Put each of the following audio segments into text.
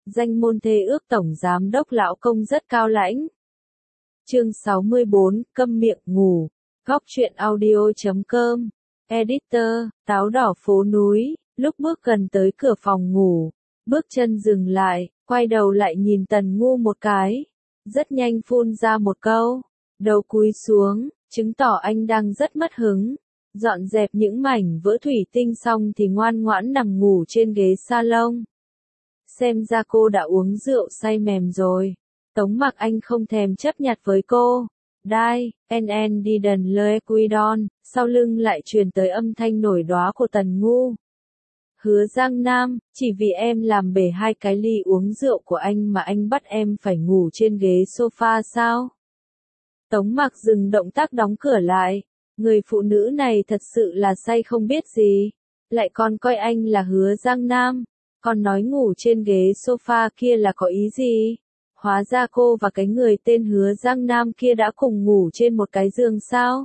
danh môn thê ước tổng giám đốc lão công rất cao lãnh. Chương 64, câm miệng ngủ. Góc truyện audio.com. Editor, táo đỏ phố núi. Lúc bước gần tới cửa phòng ngủ, bước chân dừng lại, quay đầu lại nhìn Tần Ngu một cái. Rất nhanh phun ra một câu. Đầu cúi xuống, chứng tỏ anh đang rất mất hứng. Dọn dẹp những mảnh vỡ thủy tinh xong thì ngoan ngoãn nằm ngủ trên ghế salon. Xem ra cô đã uống rượu say mềm rồi. Tống Mặc Anh không thèm chấp nhặt với cô. Die, and didn't let Quidon, sau lưng lại truyền tới âm thanh nổi đoá của Tần Ngu. Hứa Giang Nam, chỉ vì em làm bể 2 cái ly uống rượu của anh mà anh bắt em phải ngủ trên ghế sofa sao? Tống Mặc dừng động tác đóng cửa lại. Người phụ nữ này thật sự là say không biết gì. Lại còn coi anh là Hứa Giang Nam. Còn nói ngủ trên ghế sofa kia là có ý gì? Hóa ra cô và cái người tên Hứa Giang Nam kia đã cùng ngủ trên một cái giường sao?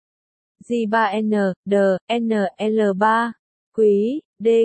J3N, D, NL3, Quý,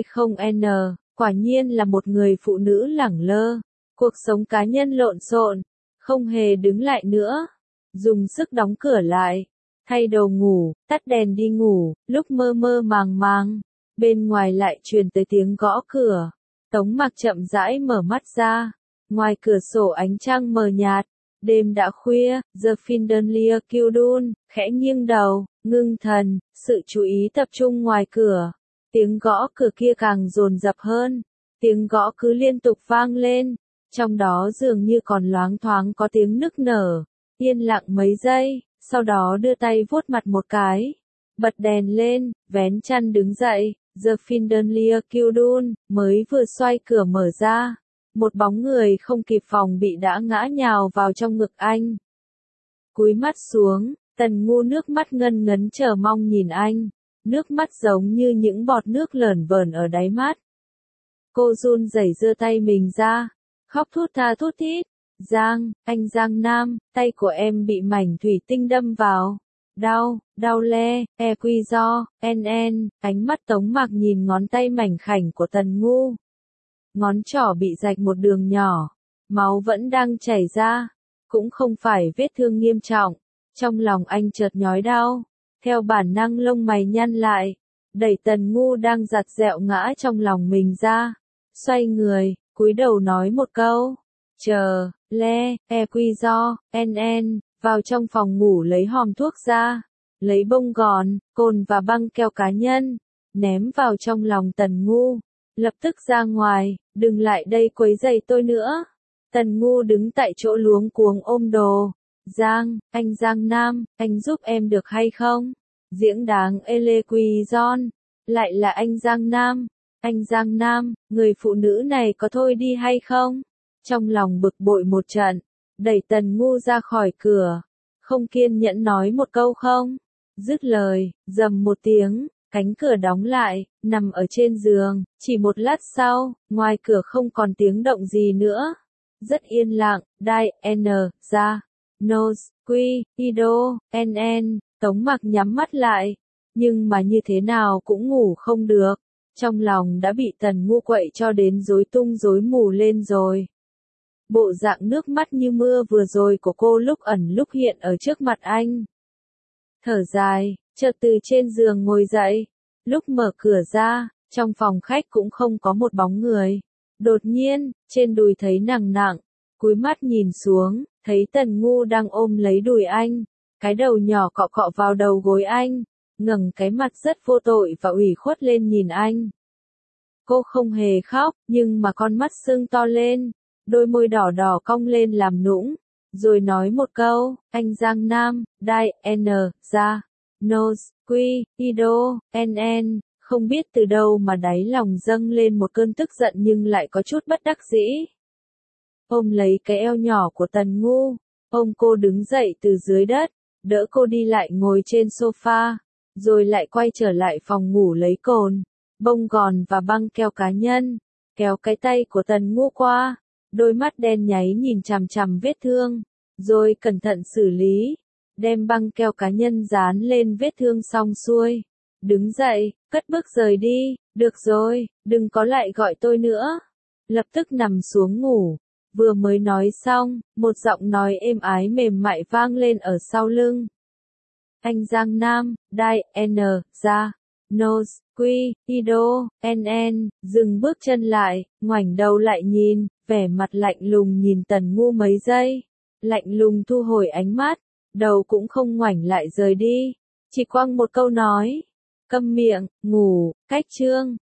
D0N, quả nhiên là một người phụ nữ lẳng lơ. Cuộc sống cá nhân lộn xộn, không hề đứng lại nữa. Dùng sức đóng cửa lại, thay đồ ngủ, tắt đèn đi ngủ, lúc mơ mơ màng màng. Bên ngoài lại truyền tới tiếng gõ cửa. Tống Mặc chậm rãi mở mắt ra. Ngoài cửa sổ ánh trăng mờ nhạt. Đêm đã khuya, The Finderlia Kildun, khẽ nghiêng đầu, ngưng thần, sự chú ý tập trung ngoài cửa. Tiếng gõ cửa kia càng dồn dập hơn. Tiếng gõ cứ liên tục vang lên. Trong đó dường như còn loáng thoáng có tiếng nức nở. Yên lặng mấy giây, sau đó đưa tay vuốt mặt một cái. Bật đèn lên, vén chăn đứng dậy. The Finderlia Kildun mới vừa xoay cửa mở ra. Một bóng người không kịp phòng bị đã ngã nhào vào trong ngực anh. Cúi mắt xuống, Tần Ngu nước mắt ngân ngấn chờ mong nhìn anh. Nước mắt giống như những bọt nước lởn vởn ở đáy mắt. Cô run rẩy giơ tay mình ra, khóc thút tha thút thít. Giang, anh Giang Nam, tay của em bị mảnh thủy tinh đâm vào. Đau, đau le, quy do, ánh mắt Tống Mặc nhìn ngón tay mảnh khảnh của Tần Ngu. Ngón trỏ bị rạch một đường nhỏ, máu vẫn đang chảy ra, cũng không phải vết thương nghiêm trọng. Trong lòng anh chợt nhói đau, theo bản năng lông mày nhăn lại, đẩy Tần Ngu đang giặt dẹo ngã trong lòng mình ra, xoay người, cúi đầu nói một câu, chờ, le, quy do, vào trong phòng ngủ lấy hòm thuốc ra, lấy bông gòn, cồn và băng keo cá nhân, ném vào trong lòng Tần Ngu. Lập tức ra ngoài, đừng lại đây quấy rầy tôi nữa. Tần Ngu đứng tại chỗ luống cuống ôm đồ. Giang, anh Giang Nam, anh giúp em được hay không? Diễn đáng Ele Quỳ Gion. Lại là anh Giang Nam. Anh Giang Nam, người phụ nữ này có thôi đi hay không? Trong lòng bực bội một trận, đẩy Tần Ngu ra khỏi cửa. Không kiên nhẫn nói một câu không? Dứt lời, rầm một tiếng. Cánh cửa đóng lại, nằm ở trên giường, chỉ một lát sau, ngoài cửa không còn tiếng động gì nữa. Rất yên lặng, ra, nose, quy, ido, Tống Mặc nhắm mắt lại, nhưng mà như thế nào cũng ngủ không được. Trong lòng đã bị Tần Ngu quậy cho đến rối tung rối mù lên rồi. Bộ dạng nước mắt như mưa vừa rồi của cô lúc ẩn lúc hiện ở trước mặt anh. Thở dài. Chợt từ trên giường ngồi dậy, lúc mở cửa ra, trong phòng khách cũng không có một bóng người. Đột nhiên, trên đùi thấy nặng nặng, cúi mắt nhìn xuống, thấy Tần Ngu đang ôm lấy đùi anh, cái đầu nhỏ cọ cọ vào đầu gối anh, ngẩng cái mặt rất vô tội và ủy khuất lên nhìn anh. Cô không hề khóc, nhưng mà con mắt sưng to lên, đôi môi đỏ đỏ cong lên làm nũng, rồi nói một câu, anh Giang Nam, ra. Nose, quy, ido, không biết từ đâu mà đáy lòng dâng lên một cơn tức giận nhưng lại có chút bất đắc dĩ. Ôm lấy cái eo nhỏ của Tần Ngu, ôm cô đứng dậy từ dưới đất, đỡ cô đi lại ngồi trên sofa, rồi lại quay trở lại phòng ngủ lấy cồn, bông gòn và băng keo cá nhân, kéo cái tay của Tần Ngu qua, đôi mắt đen nháy nhìn chằm chằm vết thương, rồi cẩn thận xử lý. Đem băng keo cá nhân dán lên vết thương xong xuôi. Đứng dậy, cất bước rời đi, được rồi, đừng có lại gọi tôi nữa. lập tức nằm xuống ngủ. Vừa mới nói xong, một giọng nói êm ái mềm mại vang lên ở sau lưng. Anh Giang Nam, Đai, N, Ra, Nose, Quy, Ido, NN, dừng bước chân lại, ngoảnh đầu lại nhìn, vẻ mặt lạnh lùng nhìn Tần Ngu mấy giây. Lạnh lùng thu hồi ánh mắt, đầu cũng không ngoảnh lại rời đi. Chỉ quăng một câu nói. Câm miệng, ngủ, cách chương.